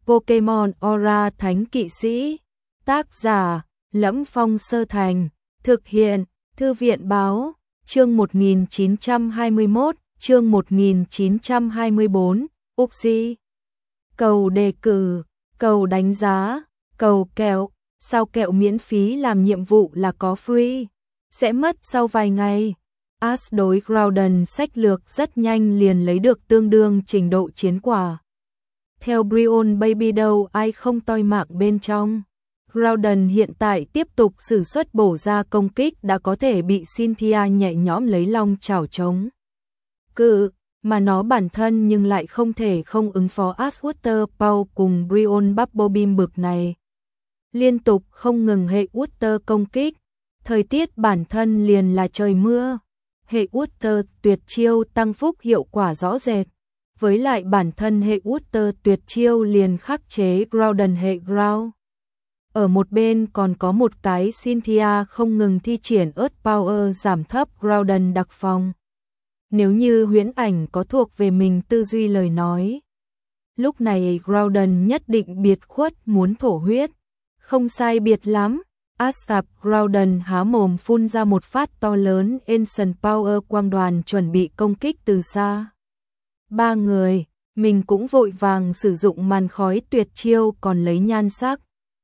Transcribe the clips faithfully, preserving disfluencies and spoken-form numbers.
Pokemon Aura Thánh Kỵ Sĩ. Tác giả: Lẫm Phong Sơ Thành. Thực hiện: Thư viện báo. Chương một nghìn chín trăm hai mươi mốt, chương một nghìn chín trăm hai mươi bốn, Uxie. Cầu đề cử, cầu đánh giá, cầu kẹo, sao kẹo miễn phí làm nhiệm vụ là có free, sẽ mất sau vài ngày. Ash đối Groudon sách lược rất nhanh liền lấy được tương đương trình độ chiến quả. Theo Brionne Baby đâu ai không toi mạng bên trong. Groudon hiện tại tiếp tục sử xuất bổ ra công kích đã có thể bị Cynthia nhẹ nhõm lấy long chảo chống cự, mà nó bản thân nhưng lại không thể không ứng phó Ash Water Pow cùng Brionne Bubble Beam bực này. Liên tục không ngừng hệ Water công kích, thời tiết bản thân liền là trời mưa. Hệ Water tuyệt chiêu tăng phúc hiệu quả rõ rệt, với lại bản thân hệ Water tuyệt chiêu liền khắc chế Groudon hệ Ground. Ở một bên còn có một cái Cynthia không ngừng thi triển Earth Power giảm thấp Groudon đặc phòng. Nếu như huyễn ảnh có thuộc về mình tư duy lời nói, lúc này Groudon nhất định biệt khuất muốn thổ huyết. Không sai biệt lắm, Asap Groudon há mồm phun ra một phát to lớn Ancient Power quang đoàn chuẩn bị công kích từ xa. Ba người, mình cũng vội vàng sử dụng màn khói tuyệt chiêu còn lấy nhan sắc.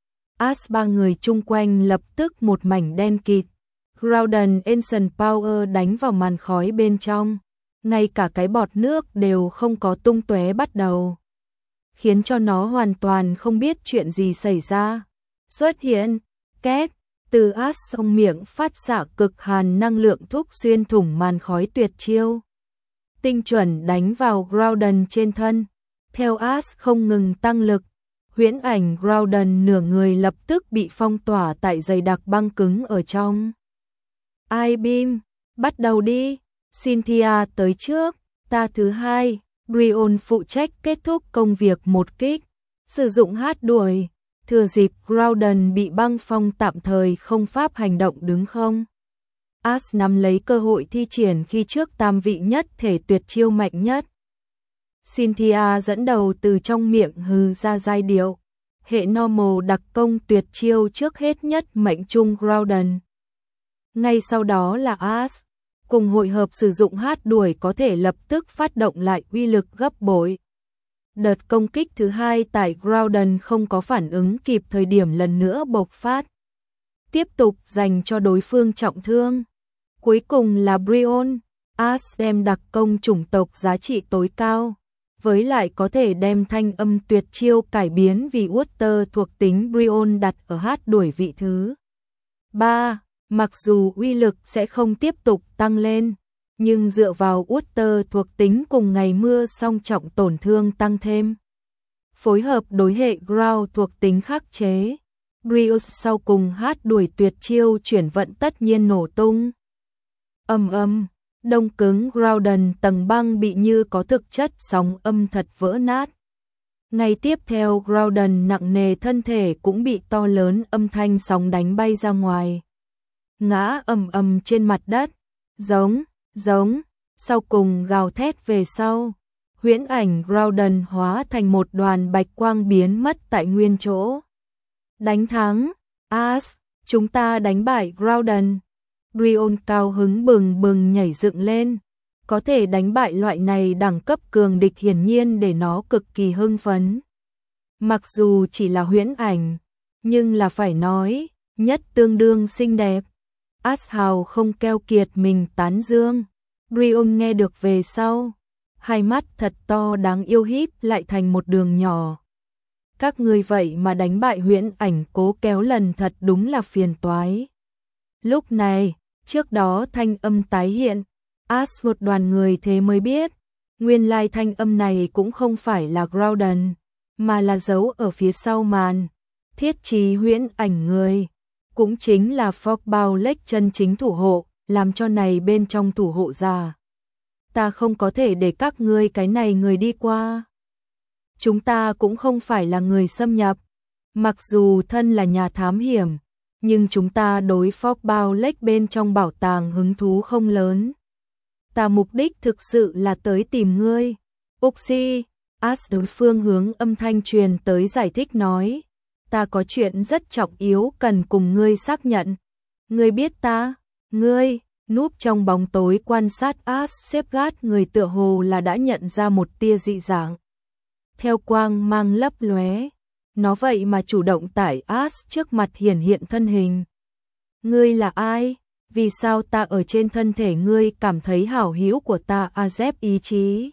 As ba người chung quanh lập tức một mảnh đen kịt. Groudon Ancient Power đánh vào màn khói bên trong, ngay cả cái bọt nước đều không có tung tóe bắt đầu, khiến cho nó hoàn toàn không biết chuyện gì xảy ra. Xuất hiện, két, từ As trong miệng phát xạ cực hàn năng lượng thúc xuyên thủng màn khói tuyệt chiêu, tinh chuẩn đánh vào Groudon trên thân. Theo As không ngừng tăng lực, huyễn ảnh Groudon nửa người lập tức bị phong tỏa tại dày đặc băng cứng ở trong. I-Beam, bắt đầu đi. Cynthia tới trước, ta thứ hai. Brionne phụ trách kết thúc công việc một kích, sử dụng hát đuổi, thừa dịp Groudon bị băng phong tạm thời không pháp hành động đứng không. Ash nắm lấy cơ hội thi triển khi trước tam vị nhất thể tuyệt chiêu mạnh nhất. Cynthia dẫn đầu từ trong miệng hừ ra giai điệu. Hệ normal đặc công tuyệt chiêu trước hết nhất mệnh trung Groudon. Ngay sau đó là Ash, cùng hội hợp sử dụng hát đuổi có thể lập tức phát động lại uy lực gấp bội. Đợt công kích thứ hai tại Groudon không có phản ứng kịp thời điểm lần nữa bộc phát, tiếp tục dành cho đối phương trọng thương. Cuối cùng là Brionne. Ash đem đặc công chủng tộc giá trị tối cao, với lại có thể đem thanh âm tuyệt chiêu cải biến vì Water thuộc tính Brionne đặt ở hát đuổi vị thứ ba. Mặc dù uy lực sẽ không tiếp tục tăng lên, nhưng dựa vào Water thuộc tính cùng ngày mưa song trọng tổn thương tăng thêm, phối hợp đối hệ Ground thuộc tính khắc chế, Brionne sau cùng hát đuổi tuyệt chiêu chuyển vận tất nhiên nổ tung. Ầm ầm, đông cứng Groudon tầng băng bị như có thực chất sóng âm thật vỡ nát. Ngay tiếp theo Groudon nặng nề thân thể cũng bị to lớn âm thanh sóng đánh bay ra ngoài, ngã ầm ầm trên mặt đất, giống, giống, sau cùng gào thét về sau. Huyễn ảnh Groudon hóa thành một đoàn bạch quang biến mất tại nguyên chỗ. Đánh thắng, Ash, chúng ta đánh bại Groudon. Brionne cao hứng bừng bừng nhảy dựng lên, có thể đánh bại loại này đẳng cấp cường địch hiển nhiên để nó cực kỳ hưng phấn. Mặc dù chỉ là huyễn ảnh, nhưng là phải nói, nhất tương đương xinh đẹp. Ash hào không keo kiệt mình tán dương. Brionne nghe được về sau, hai mắt thật to đáng yêu híp lại thành một đường nhỏ. Các ngươi vậy mà đánh bại huyễn ảnh cố kéo lần thật đúng là phiền toái. Lúc này, trước đó thanh âm tái hiện, Ash một đoàn người thế mới biết, nguyên lai thanh âm này cũng không phải là Groudon, mà là giấu ở phía sau màn, thiết trí huyễn ảnh người, cũng chính là Fogbow Lake chân chính thủ hộ, làm cho này bên trong thủ hộ giả. Ta không có thể để các ngươi cái này người đi qua. Chúng ta cũng không phải là người xâm nhập, mặc dù thân là nhà thám hiểm, nhưng chúng ta đối Fogbow Lake bên trong bảo tàng hứng thú không lớn. Ta mục đích thực sự là tới tìm ngươi. Uxie, As đối phương hướng âm thanh truyền tới giải thích nói, ta có chuyện rất trọng yếu cần cùng ngươi xác nhận. Ngươi biết ta? Ngươi, núp trong bóng tối quan sát As xếp gát người tựa hồ là đã nhận ra một tia dị dạng. Theo quang mang lấp lóe, nó vậy mà chủ động tải As trước mặt hiển hiện thân hình. Ngươi là ai? Vì sao ta ở trên thân thể ngươi cảm thấy hảo hữu của ta Azep ý chí?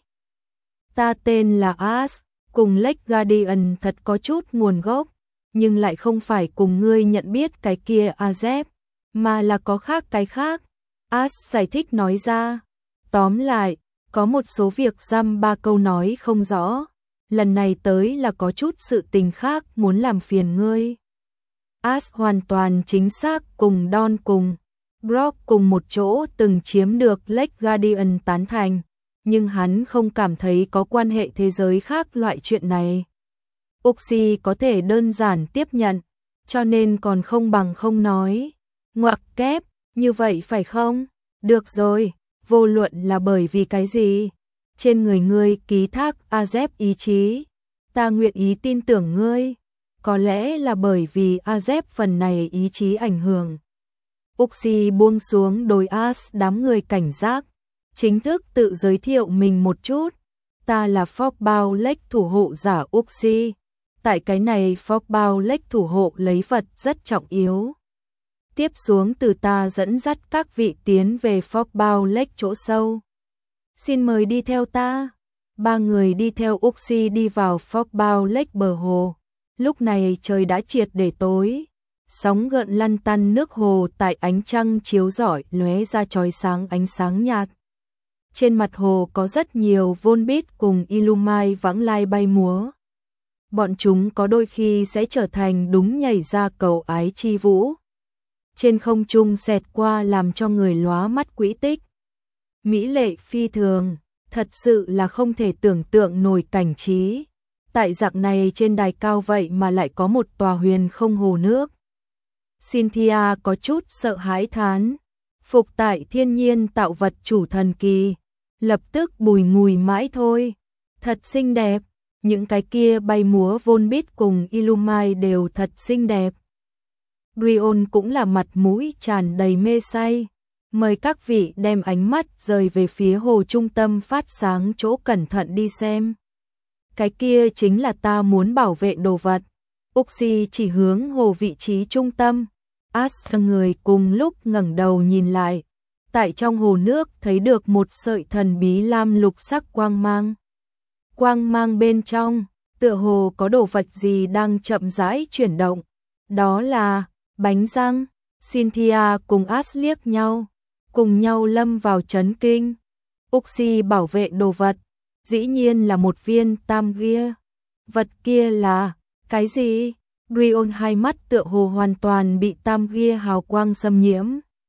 Ta tên là As, cùng Lake Guardian thật có chút nguồn gốc, nhưng lại không phải cùng ngươi nhận biết cái kia Azep, mà là có khác cái khác. As giải thích nói ra. Tóm lại, có một số việc dăm ba câu nói không rõ. Lần này tới là có chút sự tình khác muốn làm phiền ngươi. As hoàn toàn chính xác cùng Don cùng Brock cùng một chỗ từng chiếm được Lake Guardian tán thành, nhưng hắn không cảm thấy có quan hệ thế giới khác loại chuyện này. Uxie có thể đơn giản tiếp nhận, cho nên còn không bằng không nói. Ngoặc kép, như vậy phải không? Được rồi, vô luận là bởi vì cái gì? Trên người ngươi ký thác Azep ý chí, ta nguyện ý tin tưởng ngươi. Có lẽ là bởi vì Azep phần này ý chí ảnh hưởng. Uxie buông xuống đôi As đám người cảnh giác, chính thức tự giới thiệu mình một chút. Ta là Fogbound Lake thủ hộ giả Uxie. Tại cái này Fogbound Lake thủ hộ lấy vật rất trọng yếu. Tiếp xuống từ ta dẫn dắt các vị tiến về Fogbound Lake chỗ sâu. Xin mời đi theo ta. Ba người đi theo Uxie đi vào Fogbound Lake bờ hồ. Lúc này trời đã triệt để tối. Sóng gợn lăn tăn nước hồ tại ánh trăng chiếu rọi lóe ra chói sáng ánh sáng nhạt. Trên mặt hồ có rất nhiều Volbeat cùng Illumine vãng lai bay múa. Bọn chúng có đôi khi sẽ trở thành đúng nhảy ra cầu ái chi vũ. Trên không trung xẹt qua làm cho người lóa mắt quỹ tích. Mỹ lệ phi thường, thật sự là không thể tưởng tượng nổi cảnh trí. Tại dạng này trên đài cao vậy mà lại có một tòa huyền không hồ nước. Cynthia có chút sợ hãi thán. Phục tại thiên nhiên tạo vật chủ thần kỳ. Lập tức bùi ngùi mãi thôi. Thật xinh đẹp. Những cái kia bay múa Volbeat cùng Illumine đều thật xinh đẹp. Brion cũng là mặt mũi tràn đầy mê say. Mời các vị đem ánh mắt rời về phía hồ trung tâm phát sáng chỗ cẩn thận đi xem. Cái kia chính là ta muốn bảo vệ đồ vật. Uxie chỉ hướng hồ vị trí trung tâm. As người cùng lúc ngẩng đầu nhìn lại. Tại trong hồ nước thấy được một sợi thần bí lam lục sắc quang mang. Quang mang bên trong, tựa hồ có đồ vật gì đang chậm rãi chuyển động. Đó là bánh răng. Cynthia cùng As liếc nhau, cùng nhau lâm vào chấn kinh. Uxie bảo vệ đồ vật, dĩ nhiên là một viên tam gia. Vật kia là cái gì? Brion hai mắt tựa hồ hoàn toàn bị tam gia hào quang xâm nhiễm.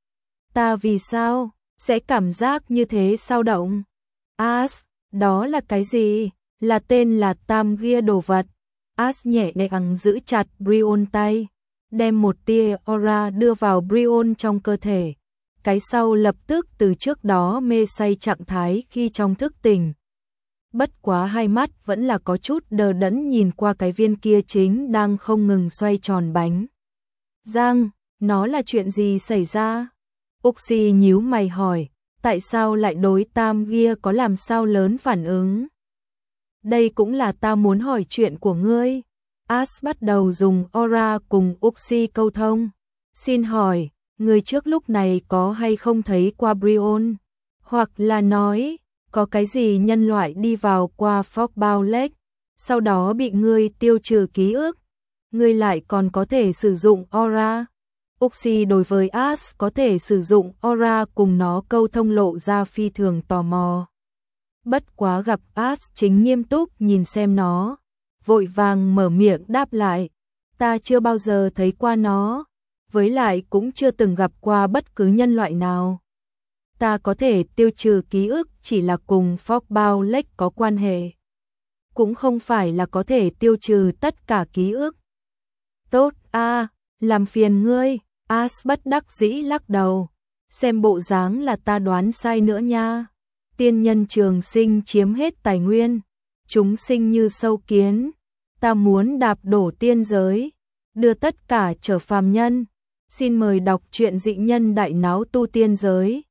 Ta vì sao sẽ cảm giác như thế sao động? As, đó là cái gì? Là tên là tam gia đồ vật. As nhẹ nhàng giữ chặt Brion tay, đem một tia aura đưa vào Brion trong cơ thể. Cái sau lập tức từ trước đó mê say trạng thái khi trong thức tỉnh. Bất quá hai mắt vẫn là có chút đờ đẫn nhìn qua cái viên kia chính đang không ngừng xoay tròn bánh. Giang, nó là chuyện gì xảy ra? Uxie nhíu mày hỏi, tại sao lại đối tam gia có làm sao lớn phản ứng? Đây cũng là ta muốn hỏi chuyện của ngươi. As bắt đầu dùng aura cùng Uxie câu thông. Xin hỏi, người trước lúc này có hay không thấy qua Brion? Hoặc là nói, có cái gì nhân loại đi vào qua Fogbound Lake, sau đó bị ngươi tiêu trừ ký ức? Ngươi lại còn có thể sử dụng aura? Uxie đối với As có thể sử dụng aura cùng nó câu thông lộ ra phi thường tò mò. Bất quá gặp As chính nghiêm túc nhìn xem nó, vội vàng mở miệng đáp lại, ta chưa bao giờ thấy qua nó, với lại cũng chưa từng gặp qua bất cứ nhân loại nào. Ta có thể tiêu trừ ký ức chỉ là cùng Fogbound Lake có quan hệ, cũng không phải là có thể tiêu trừ tất cả ký ức. Tốt a, à, làm phiền ngươi. As bất đắc dĩ lắc đầu, xem bộ dáng là ta đoán sai nữa nha. Tiên nhân trường sinh chiếm hết tài nguyên, chúng sinh như sâu kiến, ta muốn đạp đổ tiên giới, đưa tất cả trở phàm nhân. Xin mời đọc truyện Dị Nhân Đại Náo Tu Tiên Giới.